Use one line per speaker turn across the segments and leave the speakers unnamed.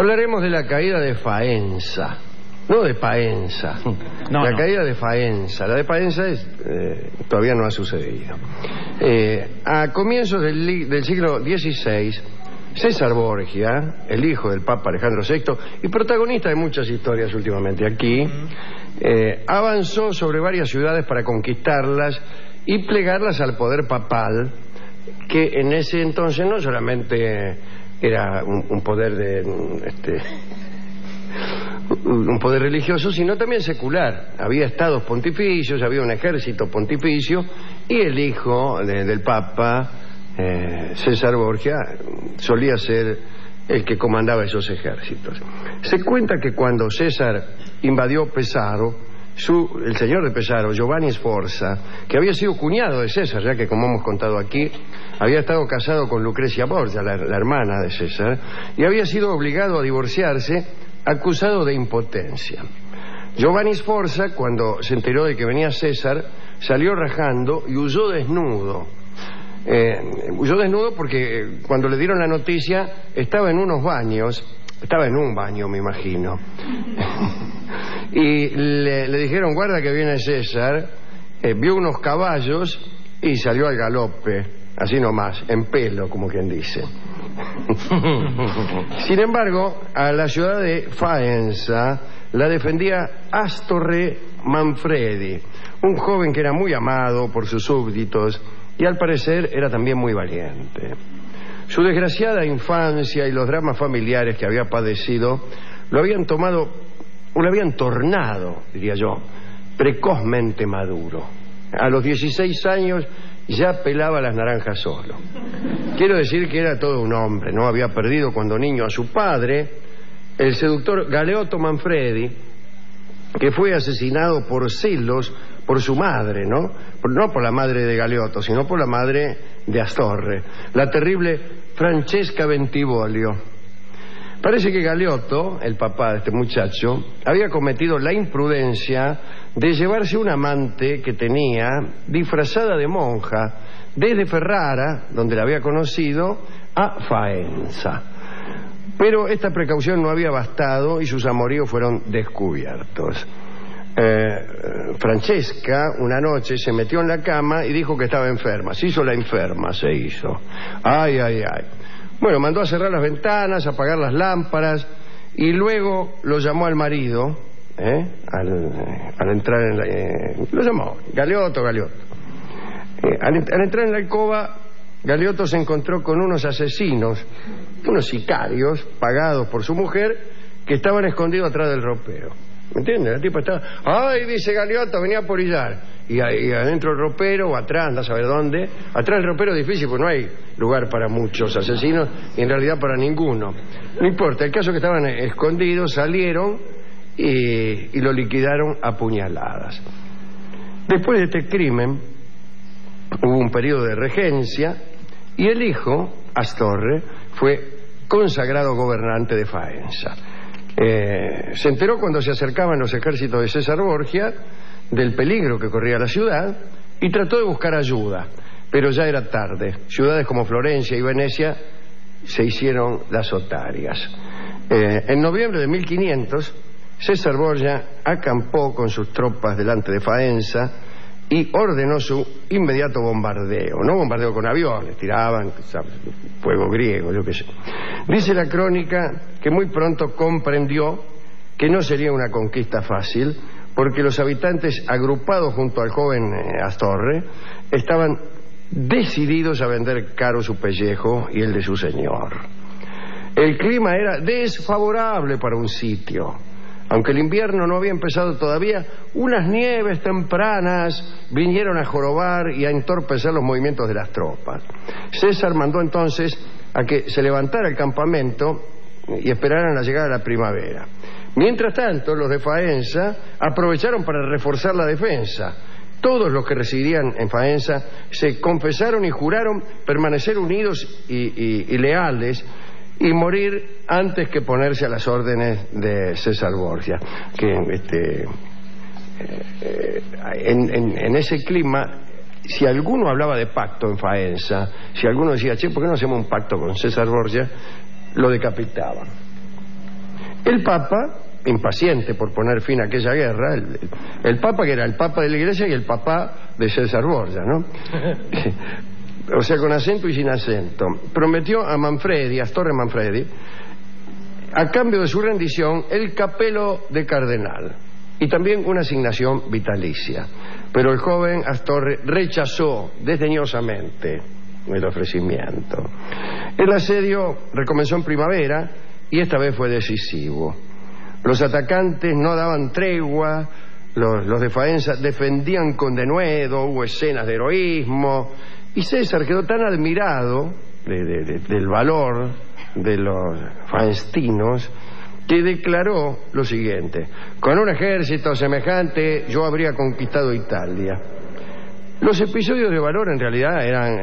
Hablaremos de la caída de Faenza, no de Paenza. La caída de Faenza. La de Paenza todavía no ha sucedido. A comienzos del siglo XVI, César Borgia, el hijo del Papa Alejandro VI y protagonista de muchas historias últimamente aquí, avanzó sobre varias ciudades para conquistarlas y plegarlas al poder papal, que en ese entonces no solamente era un poder un poder religioso, sino también secular. Había estados pontificios, había un ejército pontificio, y el hijo del Papa, César Borgia, solía ser el que comandaba esos ejércitos. Se cuenta que cuando César invadió Pesaro, el señor de Pesaro, Giovanni Sforza, que había sido cuñado de César, ya que, como hemos contado aquí, había estado casado con Lucrecia Borgia, la hermana de César, y había sido obligado a divorciarse, acusado de impotencia. Giovanni Sforza, cuando se enteró de que venía César, salió rajando y huyó desnudo. Huyó desnudo porque cuando le dieron la noticia estaba en unos baños, estaba en un baño, me imagino, y le dijeron: guarda que viene César. Vio unos caballos y salió al galope, así nomás, en pelo, como quien dice. Sin embargo, a la ciudad de Faenza la defendía Astorre Manfredi, un joven que era muy amado por sus súbditos y al parecer era también muy valiente. Su desgraciada infancia y los dramas familiares que había padecido lo habían tornado, diría yo, precozmente maduro. A los 16 años ya pelaba las naranjas solo. Quiero decir que era todo un hombre, ¿no? Había perdido cuando niño a su padre, el seductor Galeotto Manfredi, que fue asesinado por celos por su madre, ¿no? No por la madre de Galeotto, sino por la madre de Astorre, la terrible Francesca Bentivoglio. Parece que Galeotto, el papá de este muchacho, había cometido la imprudencia de llevarse una amante que tenía disfrazada de monja desde Ferrara, donde la había conocido, a Faenza. Pero esta precaución no había bastado y sus amoríos fueron descubiertos. Francesca una noche se metió en la cama y dijo que estaba enferma. Se hizo la enferma, se hizo. Ay, ay, ay. Bueno, mandó a cerrar las ventanas, a apagar las lámparas y luego lo llamó al marido, al entrar lo llamó, Galeotto. Al entrar en la alcoba, Galeotto se encontró con unos asesinos, unos sicarios pagados por su mujer, que estaban escondidos atrás del ropero. ¿Me entiendes? El tipo estaba: ¡ay! Dice Galeotto, venía a porillar. Y adentro del ropero, o atrás, anda a saber dónde. Atrás del ropero es difícil, porque no hay lugar para muchos asesinos, y en realidad para ninguno. No importa, el caso es que estaban escondidos, salieron y lo liquidaron a puñaladas. Después de este crimen, hubo un periodo de regencia, y el hijo, Astorre, fue consagrado gobernante de Faenza. Se enteró cuando se acercaban los ejércitos de César Borgia del peligro que corría la ciudad y trató de buscar ayuda, pero ya era tarde. Ciudades como Florencia y Venecia se hicieron las otarias. En noviembre de 1500, César Borgia acampó con sus tropas delante de Faenza y ordenó su inmediato bombardeo. No bombardeo con aviones, tiraban, ¿sabes?, fuego griego, yo qué sé. Dice la crónica que muy pronto comprendió que no sería una conquista fácil, porque los habitantes agrupados junto al joven Astorre estaban decididos a vender caro su pellejo y el de su señor. El clima era desfavorable para un sitio. Aunque el invierno no había empezado todavía, unas nieves tempranas vinieron a jorobar y a entorpecer los movimientos de las tropas. César mandó entonces a que se levantara el campamento y esperaran la llegada de la primavera. Mientras tanto, los de Faenza aprovecharon para reforzar la defensa. Todos los que residían en Faenza se confesaron y juraron permanecer unidos y leales y morir antes que ponerse a las órdenes de César Borgia, que en ese clima, si alguno hablaba de pacto en Faenza, si alguno decía: che, ¿por qué no hacemos un pacto con César Borgia?, lo decapitaban. El Papa, impaciente por poner fin a aquella guerra, el Papa que era el Papa de la Iglesia y el papá de César Borgia, ¿no? O sea, con acento y sin acento, prometió a Manfredi, a Astorre Manfredi, a cambio de su rendición, el capelo de cardenal y también una asignación vitalicia. Pero el joven Astorre rechazó desdeñosamente el ofrecimiento. El asedio recomenzó en primavera y esta vez fue decisivo. Los atacantes no daban tregua, los de Faenza defendían con denuedo, hubo escenas de heroísmo, y César quedó tan admirado del valor de los faenstinos que declaró lo siguiente: con un ejército semejante yo habría conquistado Italia. Los episodios de valor en realidad eran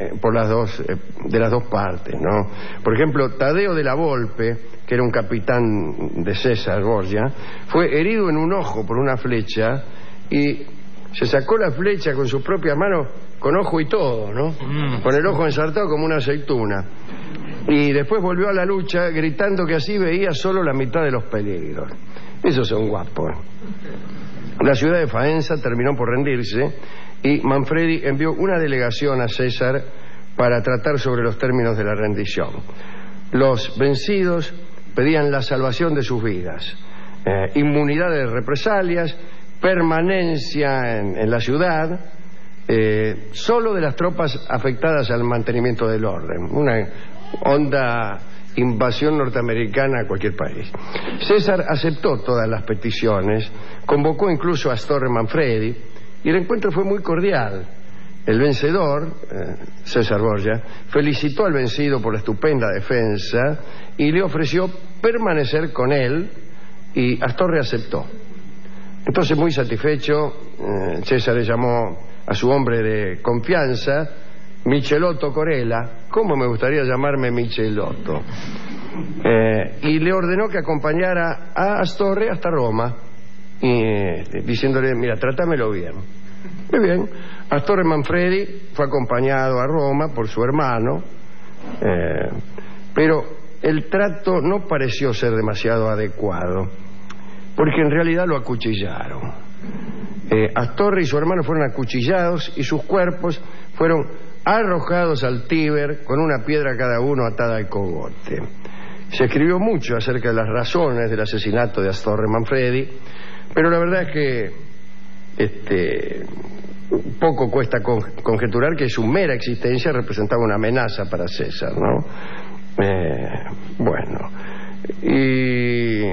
de las dos partes, ¿no? Por ejemplo, Tadeo de la Volpe, que era un capitán de César Borgia, fue herido en un ojo por una flecha y se sacó la flecha con sus propias manos, con ojo y todo, ¿no? Con el ojo ensartado como una aceituna. Y después volvió a la lucha gritando que así veía solo la mitad de los peligros. Esos son guapos. La ciudad de Faenza terminó por rendirse y Manfredi envió una delegación a César para tratar sobre los términos de la rendición. Los vencidos pedían la salvación de sus vidas, inmunidad de represalias, permanencia en la ciudad, solo de las tropas afectadas al mantenimiento del orden. Una honda invasión norteamericana a cualquier país. César aceptó todas las peticiones, convocó incluso a Astorre Manfredi y el encuentro fue muy cordial. El vencedor, César Borgia, felicitó al vencido por la estupenda defensa y le ofreció permanecer con él, y Astorre aceptó. Entonces, muy satisfecho, César le llamó a su hombre de confianza, Michelotto Corella. ¿Cómo me gustaría llamarme Michelotto? Y le ordenó que acompañara a Astorre hasta Roma, diciéndole: mira, trátamelo bien. Muy bien. Astorre Manfredi fue acompañado a Roma por su hermano, pero el trato no pareció ser demasiado adecuado, porque en realidad lo acuchillaron. Astorre y su hermano fueron acuchillados y sus cuerpos fueron arrojados al Tíber con una piedra cada uno atada al cogote. Se escribió mucho acerca de las razones del asesinato de Astorre Manfredi, pero la verdad es que poco cuesta conjeturar que su mera existencia representaba una amenaza para César, ¿no? Bueno, y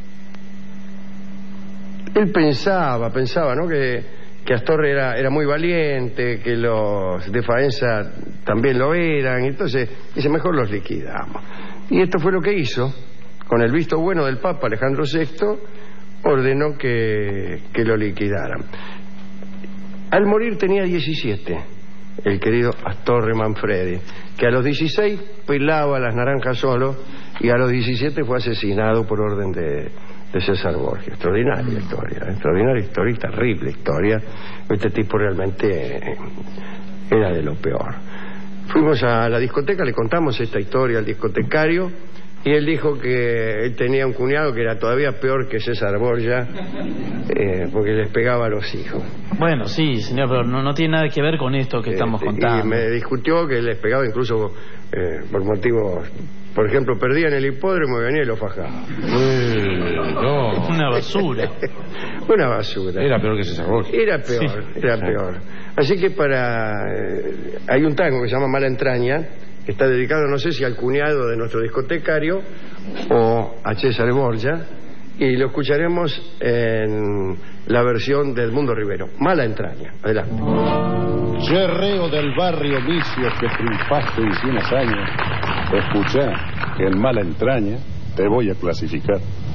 él pensaba, ¿no? Que Astorre era muy valiente, que los de Faenza también lo eran, entonces dice: mejor los liquidamos. Y esto fue lo que hizo. Con el visto bueno del Papa Alejandro VI, ordenó que lo liquidaran. Al morir tenía 17, el querido Astorre Manfredi, que a los 16 pelaba las naranjas solo y a los 17 fue asesinado por orden de César Borgia. Extraordinaria historia, terrible historia. Este tipo realmente era de lo peor. Fuimos a la discoteca, le contamos esta historia al discotecario y él dijo que él tenía un cuñado que era todavía peor que César Borgia, porque les pegaba a los hijos.
Bueno, sí, señor, pero no tiene nada que ver con esto que estamos contando.
Y me discutió que les pegaba incluso por motivos... Por ejemplo, perdían el hipódromo y venía y lo fajaba.
No. Una basura.
Una basura.
Era peor que César Borgia.
Era peor. Así que hay un tango que se llama Mala Entraña, que está dedicado, no sé si al cuñado de nuestro discotecario o a César Borgia, y lo escucharemos en la versión del Mundo Rivero. Mala Entraña. Adelante.
Guerrero del barrio Vicios, que triunfaste en 100 años. Escucha, que en Mala Entraña te voy a clasificar.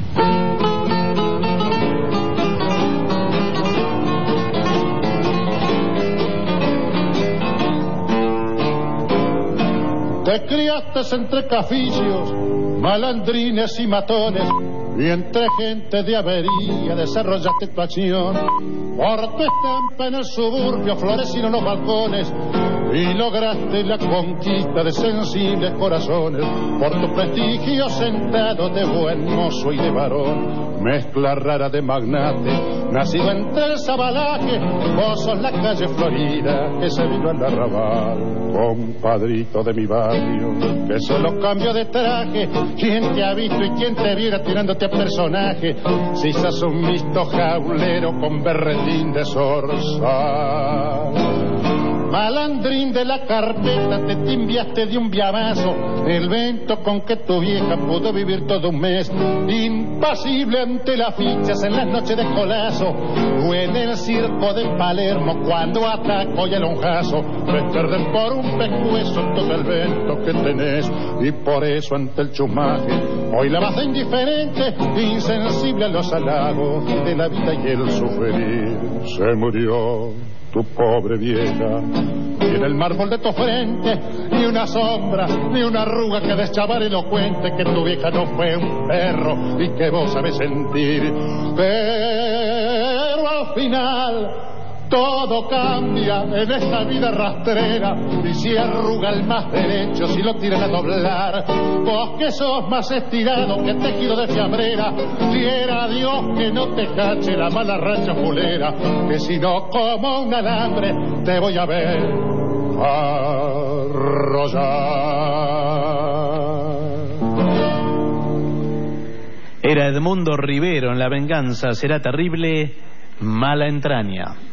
Te criaste entre cafillos, malandrines y matones, y entre gente de avería desarrollaste tu acción. Por tu estampa en el suburbio florecieron los balcones, y lograste la conquista de sensibles corazones. Por tu prestigio sentado de buen mozo y de varón, mezcla rara de magnate, nacido entre el sabalaje, vos sos la calle Florida que se vino al arrabal. Compadrito de mi barrio, que solo cambio de traje, ¿quién te ha visto y quién te viera tirándote a personaje? Si sos un misto jaulero con berretín de zorzal. Malandrín de la carpeta, te timbiaste de un viamazo, el vento con que tu vieja pudo vivir todo un mes, impasible ante las fichas en las noches de colazo, o en el circo de Palermo cuando atacó y el lonjazo, te pierden por un pescuezo todo el vento que tenés, y por eso ante el chumaje hoy la vas de indiferente, insensible a los halagos de la vida y el sufrir. Se murió tu pobre vieja, y en el mármol de tu frente ni una sombra, ni una arruga que deschavar elocuente que tu vieja no fue un perro y que vos sabés sentir. Pero al final todo cambia en esta vida rastrera, y si arruga el más derecho, si lo tiran a doblar, vos que sos más estirado que tejido de fiambrera, quiera Dios que no te cache la mala racha fulera, que si no como un alambre te voy a ver arrollar.
Era Edmundo Rivero en La venganza será terrible, Mala entraña.